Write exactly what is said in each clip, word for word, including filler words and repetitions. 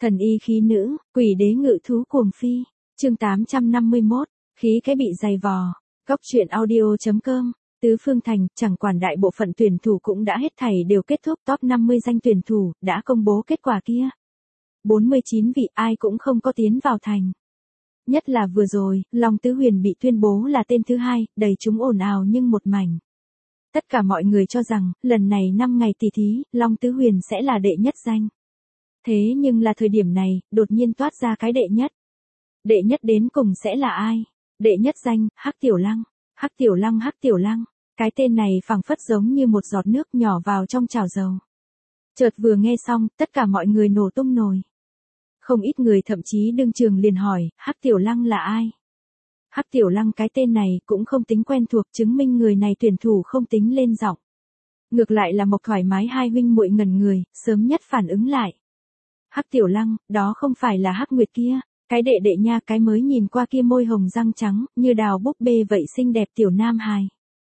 Thần y khí nữ, quỷ đế ngự thú cuồng phi. Chương tám trăm năm mươi mốt, khí cái bị dày vò. Góc truyện audio.com. Tứ Phương Thành, chẳng quản đại bộ phận tuyển thủ cũng đã hết thảy đều kết thúc. Top năm mươi danh tuyển thủ đã công bố kết quả kia. bốn mươi chín vị ai cũng không có tiến vào thành. Nhất là vừa rồi, Long Tứ Huyền bị tuyên bố là tên thứ hai, đầy chúng ồn ào nhưng một mảnh. Tất cả mọi người cho rằng, lần này năm ngày tỷ thí, Long Tứ Huyền sẽ là đệ nhất danh. Thế nhưng là thời điểm này, đột nhiên toát ra cái đệ nhất. Đệ nhất đến cùng sẽ là ai? Đệ nhất danh, Hắc Tiểu Lăng. Hắc Tiểu Lăng Hắc Tiểu Lăng. Cái tên này phảng phất giống như một giọt nước nhỏ vào trong chảo dầu. Chợt vừa nghe xong, tất cả mọi người nổ tung nổi. Không ít người thậm chí đương trường liền hỏi, Hắc Tiểu Lăng là ai? Hắc Tiểu Lăng cái tên này cũng không tính quen thuộc, chứng minh người này tuyển thủ không tính lên giọng. Ngược lại là Mộc Thoải Mái hai huynh muội ngẩn người, sớm nhất phản ứng lại. Hắc Tiểu Lăng, đó không phải là Hắc Nguyệt kia, cái đệ đệ nha, cái mới nhìn qua kia môi hồng răng trắng, như đào búp bê vậy xinh đẹp tiểu nam hài.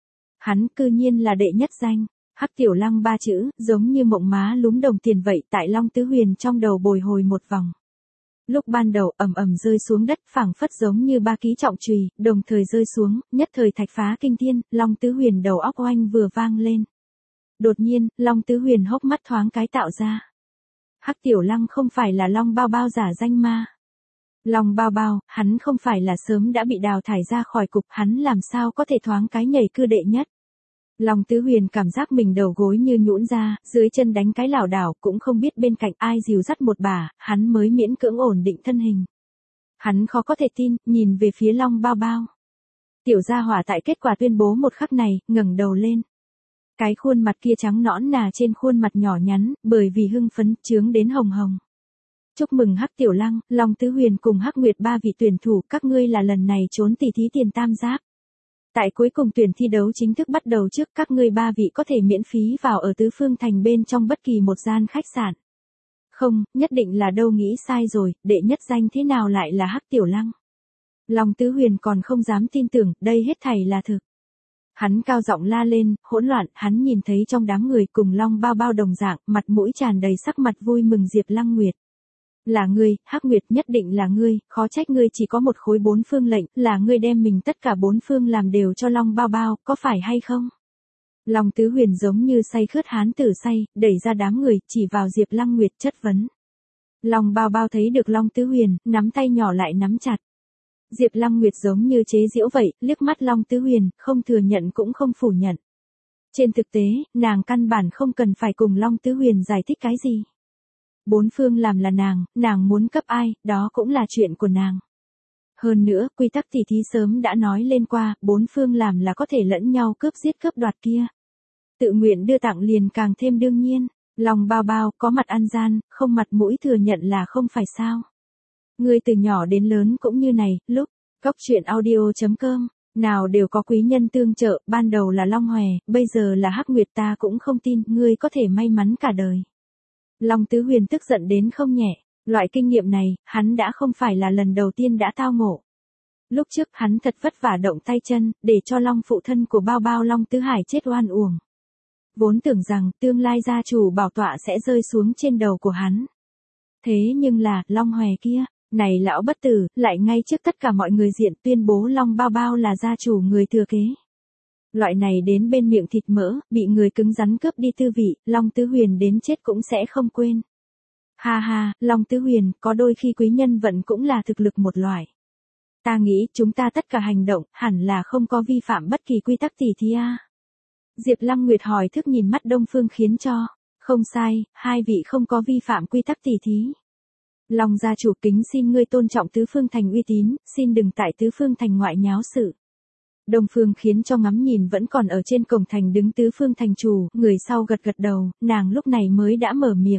Hắn cư nhiên là đệ nhất danh. Hắc Tiểu Lăng ba chữ, giống như mộng má lúm đồng tiền vậy, tại Long Tứ Huyền trong đầu bồi hồi một vòng. Lúc ban đầu ầm ầm rơi xuống đất, phảng phất giống như ba ký trọng chùy, đồng thời rơi xuống, nhất thời thạch phá kinh thiên, Long Tứ Huyền đầu óc oanh vừa vang lên. Đột nhiên, Long Tứ Huyền hốc mắt thoáng cái tạo ra. Hắc Tiểu Lăng không phải là Long Bao Bao giả danh ma. Long Bao Bao, hắn không phải là sớm đã bị đào thải ra khỏi cục, hắn làm sao có thể thoáng cái nhảy cư đệ nhất. Long Tứ Huyền cảm giác mình đầu gối như nhũn ra, dưới chân đánh cái lảo đảo, cũng không biết bên cạnh ai dìu dắt một bà, hắn mới miễn cưỡng ổn định thân hình. Hắn khó có thể tin, nhìn về phía Long Bao Bao. Tiểu gia hỏa tại kết quả tuyên bố một khắc này, ngẩng đầu lên. Cái khuôn mặt kia trắng nõn nà trên khuôn mặt nhỏ nhắn, bởi vì hưng phấn, chướng đến hồng hồng. Chúc mừng Hắc Tiểu Lăng, Long Tứ Huyền cùng Hắc Nguyệt ba vị tuyển thủ, các ngươi là lần này trốn tỷ thí tiền tam giác. Tại cuối cùng tuyển thi đấu chính thức bắt đầu trước, các ngươi ba vị có thể miễn phí vào ở Tứ Phương Thành bên trong bất kỳ một gian khách sạn. Không, nhất định là đâu nghĩ sai rồi, đệ nhất danh thế nào lại là Hắc Tiểu Lăng. Long Tứ Huyền còn không dám tin tưởng, đây hết thảy là thực. Hắn cao giọng la lên, hỗn loạn, hắn nhìn thấy trong đám người cùng Long Bao Bao đồng dạng, mặt mũi tràn đầy sắc mặt vui mừng Diệp Lăng Nguyệt. Là ngươi, Hắc Nguyệt, nhất định là ngươi, khó trách ngươi chỉ có một khối bốn phương lệnh, là ngươi đem mình tất cả bốn phương làm đều cho Long Bao Bao, có phải hay không? Long Tứ Huyền giống như say khướt hán tử say, đẩy ra đám người, chỉ vào Diệp Lăng Nguyệt chất vấn. Long Bao Bao thấy được Long Tứ Huyền, nắm tay nhỏ lại nắm chặt. Diệp Lăng Nguyệt giống như chế giễu vậy, liếc mắt Long Tứ Huyền, không thừa nhận cũng không phủ nhận. Trên thực tế, nàng căn bản không cần phải cùng Long Tứ Huyền giải thích cái gì. Bốn phương làm là nàng, nàng muốn cấp ai, đó cũng là chuyện của nàng. Hơn nữa, quy tắc tỷ thí sớm đã nói lên qua, bốn phương làm là có thể lẫn nhau cướp giết cướp đoạt kia. Tự nguyện đưa tặng liền càng thêm đương nhiên. Long Bao Bao, có mặt ăn gian, không mặt mũi thừa nhận là không phải sao. Người từ nhỏ đến lớn cũng như này, lúc, góc truyện audio.com, nào đều có quý nhân tương trợ, ban đầu là Long Hòe, bây giờ là Hắc Nguyệt, ta cũng không tin, ngươi có thể may mắn cả đời. Long Tứ Huyền tức giận đến không nhẹ, loại kinh nghiệm này, hắn đã không phải là lần đầu tiên đã tao ngộ. Lúc trước hắn thật vất vả động tay chân, để cho Long phụ thân của Bao Bao Long Tứ Hải chết oan uổng. Vốn tưởng rằng tương lai gia chủ bảo tọa sẽ rơi xuống trên đầu của hắn. Thế nhưng là, Long Hòe kia, này lão bất tử, lại ngay trước tất cả mọi người diện tuyên bố Long Bao Bao là gia chủ người thừa kế. Loại này đến bên miệng thịt mỡ, bị người cứng rắn cướp đi tư vị, Long Tứ Huyền đến chết cũng sẽ không quên. Ha ha, Long Tứ Huyền, có đôi khi quý nhân vận cũng là thực lực một loại. Ta nghĩ chúng ta tất cả hành động, hẳn là không có vi phạm bất kỳ quy tắc tỷ thí a. Diệp Lăng Nguyệt hỏi thức nhìn mắt Đông Phương khiến cho, không sai, hai vị không có vi phạm quy tắc tỷ thí. Long gia chủ kính xin ngươi tôn trọng Tứ Phương Thành uy tín, xin đừng tại Tứ Phương Thành ngoại nháo sự. Đông Phương khiến cho ngắm nhìn vẫn còn ở trên cổng thành đứng Tứ Phương Thành chủ, người sau gật gật đầu, nàng lúc này mới đã mở miệng.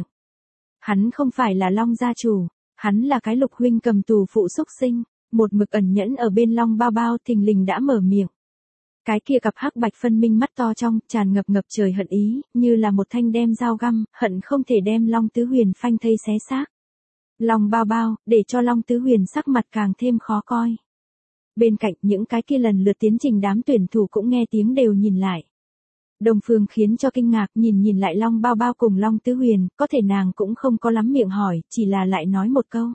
Hắn không phải là Long gia chủ, hắn là cái Lục huynh cầm tù phụ xúc sinh, một mực ẩn nhẫn ở bên Long Bao Bao thình lình đã mở miệng. Cái kia cặp hắc bạch phân minh mắt to trong, tràn ngập ngập trời hận ý, như là một thanh đem dao găm, hận không thể đem Long Tứ Huyền phanh thây xé xác. Long Bao Bao, để cho Long Tứ Huyền sắc mặt càng thêm khó coi. Bên cạnh những cái kia lần lượt tiến trình đám tuyển thủ cũng nghe tiếng đều nhìn lại. Đông Phương khiến cho kinh ngạc, nhìn nhìn lại Long Bao Bao cùng Long Tứ Huyền, có thể nàng cũng không có lắm miệng hỏi, chỉ là lại nói một câu.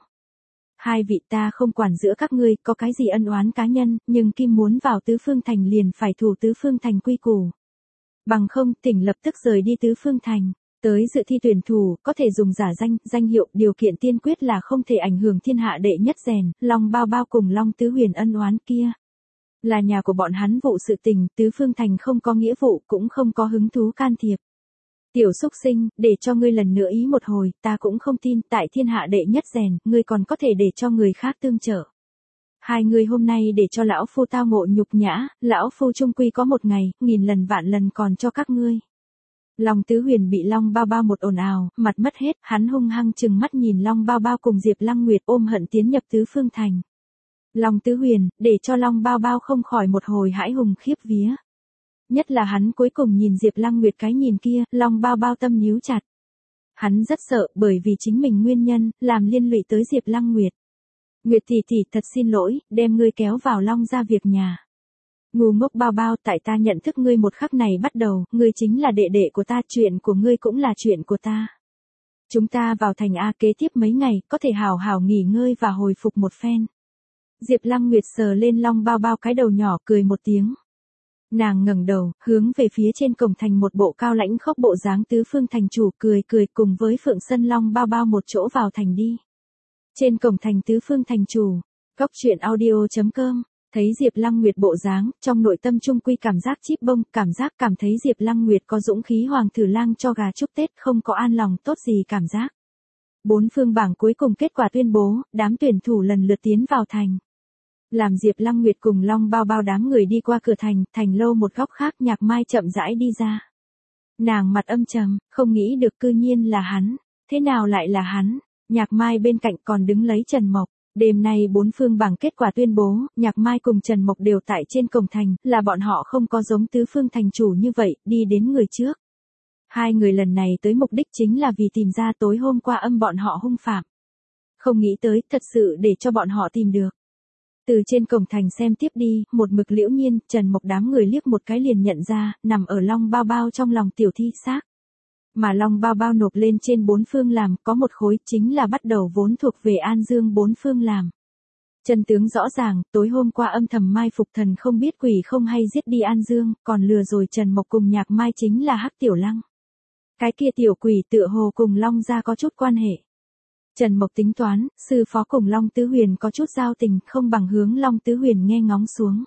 Hai vị ta không quản giữa các ngươi, có cái gì ân oán cá nhân, nhưng Kim muốn vào Tứ Phương Thành liền phải thủ Tứ Phương Thành quy củ. Bằng không, tỉnh lập tức rời đi Tứ Phương Thành. Tới dự thi tuyển thủ, có thể dùng giả danh, danh hiệu, điều kiện tiên quyết là không thể ảnh hưởng thiên hạ đệ nhất rèn, Long Bao Bao cùng Long Tứ Huyền ân oán kia. Là nhà của bọn hắn vụ sự tình, Tứ Phương Thành không có nghĩa vụ, cũng không có hứng thú can thiệp. Tiểu xúc sinh, để cho ngươi lần nữa ý một hồi, ta cũng không tin, tại thiên hạ đệ nhất rèn, ngươi còn có thể để cho người khác tương trợ. Hai người hôm nay để cho lão phu tao ngộ nhục nhã, lão phu trung quy có một ngày, nghìn lần vạn lần còn cho các ngươi. Long Tứ Huyền bị Long Bao Bao một ồn ào, mặt mất hết, hắn hung hăng chừng mắt nhìn Long Bao Bao cùng Diệp Lăng Nguyệt ôm hận tiến nhập Tứ Phương Thành. Long Tứ Huyền, để cho Long Bao Bao không khỏi một hồi hãi hùng khiếp vía. Nhất là hắn cuối cùng nhìn Diệp Lăng Nguyệt cái nhìn kia, Long Bao Bao tâm níu chặt. Hắn rất sợ, bởi vì chính mình nguyên nhân, làm liên lụy tới Diệp Lăng Nguyệt. Nguyệt tỷ tỷ thật xin lỗi, đem ngươi kéo vào Long gia việc nhà. Ngu ngốc Bao Bao, tại ta nhận thức ngươi một khắc này bắt đầu, ngươi chính là đệ đệ của ta, chuyện của ngươi cũng là chuyện của ta. Chúng ta vào thành A kế tiếp mấy ngày, có thể hào hào nghỉ ngơi và hồi phục một phen. Diệp Lăng Nguyệt sờ lên Long Bao Bao cái đầu nhỏ cười một tiếng. Nàng ngẩng đầu, hướng về phía trên cổng thành một bộ cao lãnh khốc bộ dáng Tứ Phương Thành chủ cười cười cùng với Phượng Sân Long Bao Bao một chỗ vào thành đi. Trên cổng thành Tứ Phương Thành chủ, Cóc Truyện Audio chấm com, thấy Diệp Lăng Nguyệt bộ dáng, trong nội tâm trung quy cảm giác chíp bông, cảm giác cảm thấy Diệp Lăng Nguyệt có dũng khí hoàng thử lang cho gà chúc Tết không có an lòng tốt gì cảm giác. Bốn phương bảng cuối cùng kết quả tuyên bố, đám tuyển thủ lần lượt tiến vào thành. Làm Diệp Lăng Nguyệt cùng Long Bao Bao đám người đi qua cửa thành, thành lâu một góc khác Nhạc Mai chậm rãi đi ra. Nàng mặt âm trầm, không nghĩ được cư nhiên là hắn, thế nào lại là hắn, Nhạc Mai bên cạnh còn đứng lấy Trần Mộc. Đêm nay bốn phương bảng kết quả tuyên bố, Nhạc Mai cùng Trần Mộc đều tại trên cổng thành, là bọn họ không có giống Tứ Phương Thành chủ như vậy, đi đến người trước. Hai người lần này tới mục đích chính là vì tìm ra tối hôm qua âm bọn họ hung phạm. Không nghĩ tới, thật sự để cho bọn họ tìm được. Từ trên cổng thành xem tiếp đi, một mực Liễu Nhiên, Trần Mộc đám người liếc một cái liền nhận ra, nằm ở Long Bao Bao trong lòng tiểu thi xác. Mà Long Bao Bao nộp lên trên bốn phương làm, có một khối chính là bắt đầu vốn thuộc về An Dương bốn phương làm. Chân tướng rõ ràng, tối hôm qua âm thầm mai phục thần không biết quỷ không hay giết đi An Dương, còn lừa rồi Trần Mộc cùng Nhạc Mai chính là Hắc Tiểu Lăng. Cái kia tiểu quỷ tựa hồ cùng Long gia có chút quan hệ. Trần Mộc tính toán, sư phó cùng Long Tứ Huyền có chút giao tình, không bằng hướng Long Tứ Huyền nghe ngóng xuống.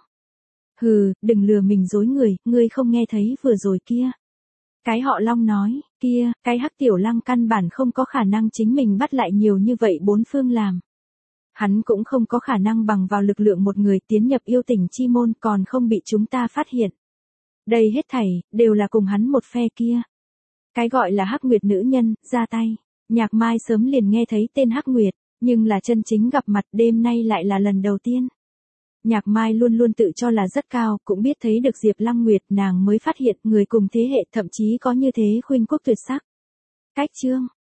Hừ, đừng lừa mình dối người, ngươi không nghe thấy vừa rồi kia. Cái họ Long nói, kia, cái Hắc Tiểu Lăng căn bản không có khả năng chính mình bắt lại nhiều như vậy bốn phương làm. Hắn cũng không có khả năng bằng vào lực lượng một người tiến nhập yêu tỉnh chi môn còn không bị chúng ta phát hiện. Đây hết thảy, đều là cùng hắn một phe kia. Cái gọi là Hắc Nguyệt nữ nhân, ra tay. Nhạc Mai sớm liền nghe thấy tên Hắc Nguyệt, nhưng là chân chính gặp mặt đêm nay lại là lần đầu tiên. Nhạc Mai luôn luôn tự cho là rất cao, cũng biết thấy được Diệp Lăng Nguyệt, nàng mới phát hiện người cùng thế hệ thậm chí có như thế khuynh quốc tuyệt sắc. Cách chương